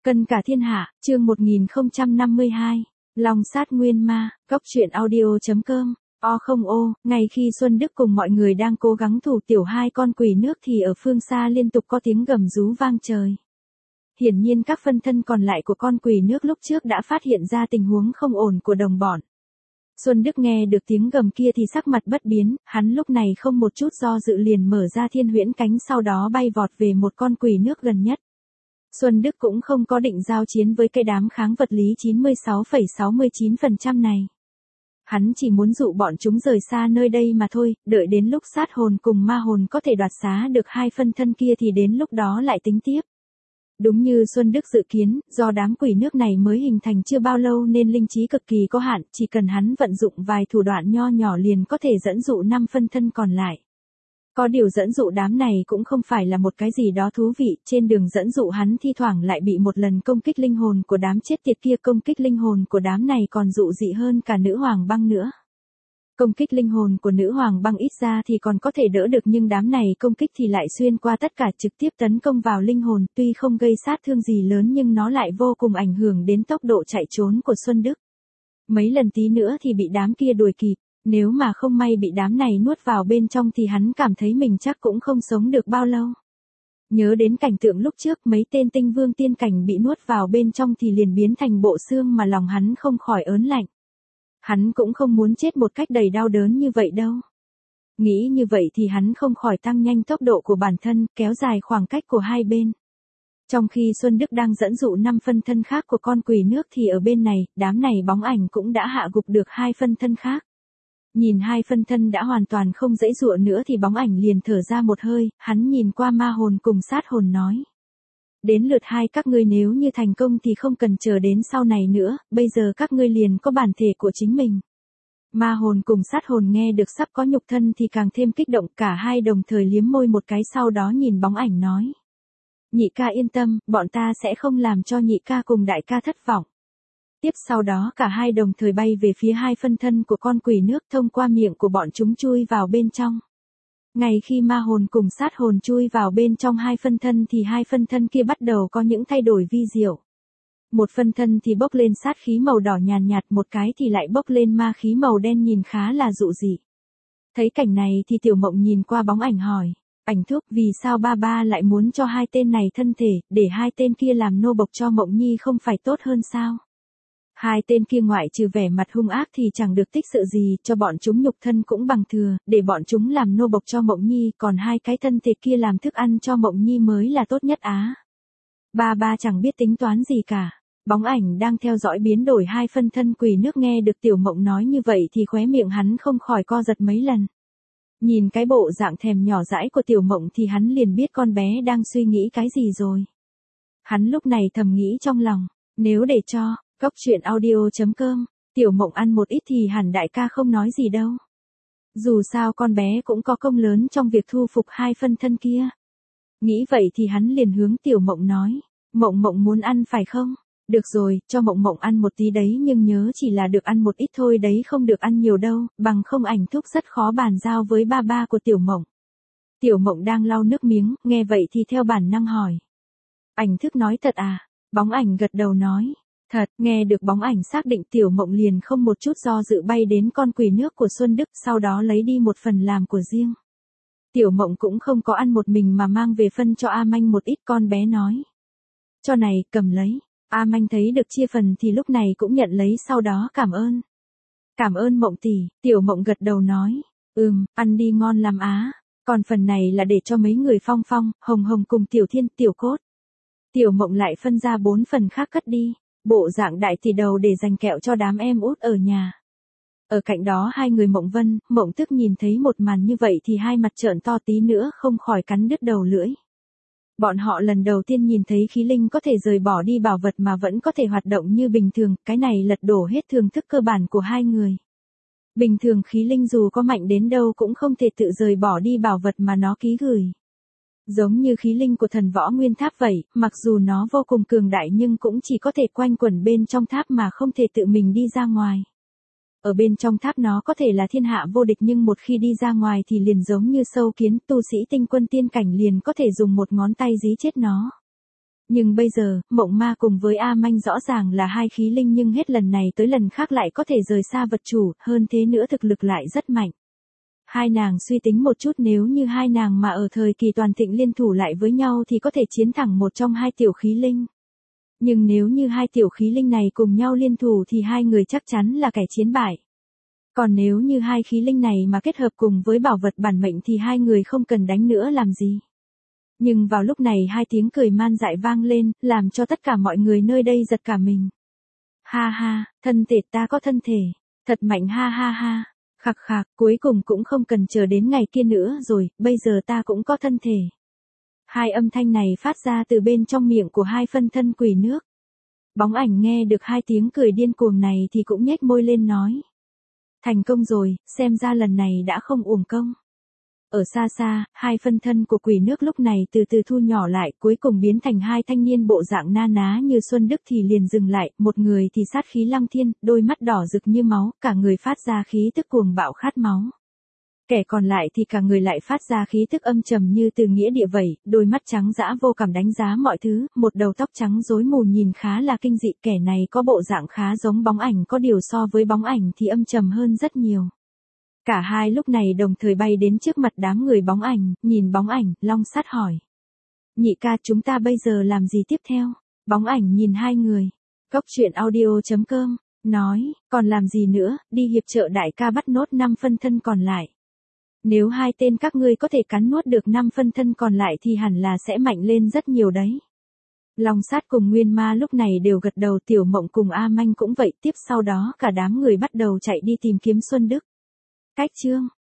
Cân cả thiên hạ, chương 1052. Long sát nguyên ma, góc truyện audio.com. Ngay khi Xuân Đức cùng mọi người đang cố gắng thủ tiểu hai con quỷ nước thì ở phương xa liên tục có tiếng gầm rú vang trời. Hiển nhiên các phân thân còn lại của con quỷ nước lúc trước đã phát hiện ra tình huống không ổn của đồng bọn. Xuân Đức nghe được tiếng gầm kia thì sắc mặt bất biến, hắn lúc này không một chút do dự liền mở ra thiên huyễn cánh, sau đó bay vọt về một con quỷ nước gần nhất. Xuân Đức cũng không có định giao chiến với cái đám kháng vật lý 96,69% này. Hắn chỉ muốn dụ bọn chúng rời xa nơi đây mà thôi, đợi đến lúc sát hồn cùng ma hồn có thể đoạt xá được hai phân thân kia thì đến lúc đó lại tính tiếp. Đúng như Xuân Đức dự kiến, do đám quỷ nước này mới hình thành chưa bao lâu nên linh trí cực kỳ có hạn, chỉ cần hắn vận dụng vài thủ đoạn nho nhỏ liền có thể dẫn dụ 5 phân thân còn lại. Có điều dẫn dụ đám này cũng không phải là một cái gì đó thú vị, trên đường dẫn dụ hắn thi thoảng lại bị một lần công kích linh hồn của đám chết tiệt kia. Công kích linh hồn của đám này còn dụ dị hơn cả nữ hoàng băng nữa. Công kích linh hồn của nữ hoàng băng ít ra thì còn có thể đỡ được, nhưng đám này công kích thì lại xuyên qua tất cả, trực tiếp tấn công vào linh hồn, tuy không gây sát thương gì lớn nhưng nó lại vô cùng ảnh hưởng đến tốc độ chạy trốn của Xuân Đức. Mấy lần tí nữa thì bị đám kia đuổi kịp. Nếu mà không may bị đám này nuốt vào bên trong thì hắn cảm thấy mình chắc cũng không sống được bao lâu. Nhớ đến cảnh tượng lúc trước mấy tên tinh vương tiên cảnh bị nuốt vào bên trong thì liền biến thành bộ xương mà lòng hắn không khỏi ớn lạnh. Hắn cũng không muốn chết một cách đầy đau đớn như vậy đâu. Nghĩ như vậy thì hắn không khỏi tăng nhanh tốc độ của bản thân, kéo dài khoảng cách của hai bên. Trong khi Xuân Đức đang dẫn dụ 5 phân thân khác của con quỷ nước thì ở bên này, đám này bóng ảnh cũng đã hạ gục được 2 phân thân khác. Nhìn 2 phân thân đã hoàn toàn không dãy dụa nữa thì bóng ảnh liền thở ra một hơi, hắn nhìn qua ma hồn cùng sát hồn nói. Đến lượt hai các ngươi, nếu như thành công thì không cần chờ đến sau này nữa, bây giờ các ngươi liền có bản thể của chính mình. Ma hồn cùng sát hồn nghe được sắp có nhục thân thì càng thêm kích động, cả hai đồng thời liếm môi một cái, sau đó nhìn bóng ảnh nói. Nhị ca yên tâm, bọn ta sẽ không làm cho nhị ca cùng đại ca thất vọng. Tiếp sau đó cả hai đồng thời bay về phía 2 phân thân của con quỷ nước, thông qua miệng của bọn chúng chui vào bên trong. Ngay khi ma hồn cùng sát hồn chui vào bên trong 2 phân thân thì 2 phân thân kia bắt đầu có những thay đổi vi diệu. Một phân thân thì bốc lên sát khí màu đỏ nhàn nhạt, một cái thì lại bốc lên ma khí màu đen nhìn khá là dụ dị. Thấy cảnh này thì Tiểu Mộng nhìn qua bóng ảnh hỏi, ảnh thúc, vì sao ba lại muốn cho 2 tên này thân thể, để 2 tên kia làm nô bộc cho Mộng Nhi không phải tốt hơn sao? 2 tên kia ngoại trừ vẻ mặt hung ác thì chẳng được tích sự gì, cho bọn chúng nhục thân cũng bằng thừa, để bọn chúng làm nô bộc cho Mộng Nhi, còn 2 cái thân thể kia làm thức ăn cho Mộng Nhi mới là tốt nhất á. Ba chẳng biết tính toán gì cả. Bóng ảnh đang theo dõi biến đổi 2 phân thân quỷ nước nghe được Tiểu Mộng nói như vậy thì khóe miệng hắn không khỏi co giật mấy lần. Nhìn cái bộ dạng thèm nhỏ dãi của Tiểu Mộng thì hắn liền biết con bé đang suy nghĩ cái gì rồi. Hắn lúc này thầm nghĩ trong lòng, nếu để cho góc truyện audio.com, Tiểu Mộng ăn một ít thì hẳn đại ca không nói gì đâu. Dù sao con bé cũng có công lớn trong việc thu phục 2 phân thân kia. Nghĩ vậy thì hắn liền hướng Tiểu Mộng nói, Mộng muốn ăn phải không? Được rồi, cho Mộng ăn một tí đấy, nhưng nhớ chỉ là được ăn một ít thôi đấy, không được ăn nhiều đâu, bằng không ảnh thúc rất khó bàn giao với ba của Tiểu Mộng. Tiểu Mộng đang lau nước miếng, nghe vậy thì theo bản năng hỏi. Ảnh thức nói thật à? Bóng ảnh gật đầu nói. Thật, nghe được bóng ảnh xác định, Tiểu Mộng liền không một chút do dự bay đến con quỷ nước của Xuân Đức, sau đó lấy đi một phần làm của riêng. Tiểu Mộng cũng không có ăn một mình mà mang về phân cho A Manh một ít, con bé nói. Cho này, cầm lấy. A Manh thấy được chia phần thì lúc này cũng nhận lấy, sau đó cảm ơn. Cảm ơn Mộng tỷ, Tiểu Mộng gật đầu nói. Ăn đi ngon lắm á. Còn phần này là để cho mấy người Phong, Hồng cùng Tiểu Thiên, Tiểu Cốt. Tiểu Mộng lại phân ra 4 phần khác cất đi. Bộ dạng đại tỷ đầu để dành kẹo cho đám em út ở nhà. Ở cạnh đó 2 người Mộng Vân, Mộng Tức nhìn thấy một màn như vậy thì hai mặt trợn to, tí nữa không khỏi cắn đứt đầu lưỡi. Bọn họ lần đầu tiên nhìn thấy khí linh có thể rời bỏ đi bảo vật mà vẫn có thể hoạt động như bình thường, cái này lật đổ hết thường thức cơ bản của hai người. Bình thường khí linh dù có mạnh đến đâu cũng không thể tự rời bỏ đi bảo vật mà nó ký gửi. Giống như khí linh của thần võ nguyên tháp vậy, mặc dù nó vô cùng cường đại nhưng cũng chỉ có thể quanh quẩn bên trong tháp mà không thể tự mình đi ra ngoài. Ở bên trong tháp nó có thể là thiên hạ vô địch, nhưng một khi đi ra ngoài thì liền giống như sâu kiến, tu sĩ tinh quân tiên cảnh liền có thể dùng một ngón tay dí chết nó. Nhưng bây giờ, Mộng Ma cùng với A Manh rõ ràng là hai khí linh nhưng hết lần này tới lần khác lại có thể rời xa vật chủ, hơn thế nữa thực lực lại rất mạnh. Hai nàng suy tính một chút, nếu như hai nàng mà ở thời kỳ toàn thịnh liên thủ lại với nhau thì có thể chiến thẳng một trong hai tiểu khí linh. Nhưng nếu như hai tiểu khí linh này cùng nhau liên thủ thì hai người chắc chắn là kẻ chiến bại. Còn nếu như hai khí linh này mà kết hợp cùng với bảo vật bản mệnh thì hai người không cần đánh nữa làm gì. Nhưng vào lúc này hai tiếng cười man dại vang lên, làm cho tất cả mọi người nơi đây giật cả mình. Ha ha, thân thể ta có thân thể, thật mạnh ha ha ha, khạc khạc, cuối cùng cũng không cần chờ đến ngày kia nữa rồi, bây giờ ta cũng có thân thể. Hai âm thanh này phát ra từ bên trong miệng của hai phân thân quỷ nước. Bóng ảnh nghe được hai tiếng cười điên cuồng này thì cũng nhếch môi lên nói. Thành công rồi, xem ra lần này đã không uổng công. Ở xa xa, hai phân thân của quỷ nước lúc này từ từ thu nhỏ lại, cuối cùng biến thành hai thanh niên bộ dạng na ná như Xuân Đức thì liền dừng lại, một người thì sát khí lăng thiên, đôi mắt đỏ rực như máu, cả người phát ra khí tức cuồng bạo khát máu. Kẻ còn lại thì cả người lại phát ra khí tức âm trầm như từ nghĩa địa vậy, đôi mắt trắng dã vô cảm đánh giá mọi thứ, một đầu tóc trắng rối mù nhìn khá là kinh dị, kẻ này có bộ dạng khá giống bóng ảnh, có điều so với bóng ảnh thì âm trầm hơn rất nhiều. Cả hai lúc này đồng thời bay đến trước mặt đám người bóng ảnh, nhìn bóng ảnh, Long Sắt hỏi. Nhị ca, chúng ta bây giờ làm gì tiếp theo? Bóng ảnh nhìn hai người. Cốc truyện audio.com, nói, còn làm gì nữa, đi hiệp trợ đại ca bắt nốt 5 phân thân còn lại. Nếu hai tên các ngươi có thể cắn nuốt được 5 phân thân còn lại thì hẳn là sẽ mạnh lên rất nhiều đấy. Long Sát cùng Nguyên Ma lúc này đều gật đầu, Tiểu Mộng cùng A Manh cũng vậy, tiếp sau đó cả đám người bắt đầu chạy đi tìm kiếm Xuân Đức. Cách chương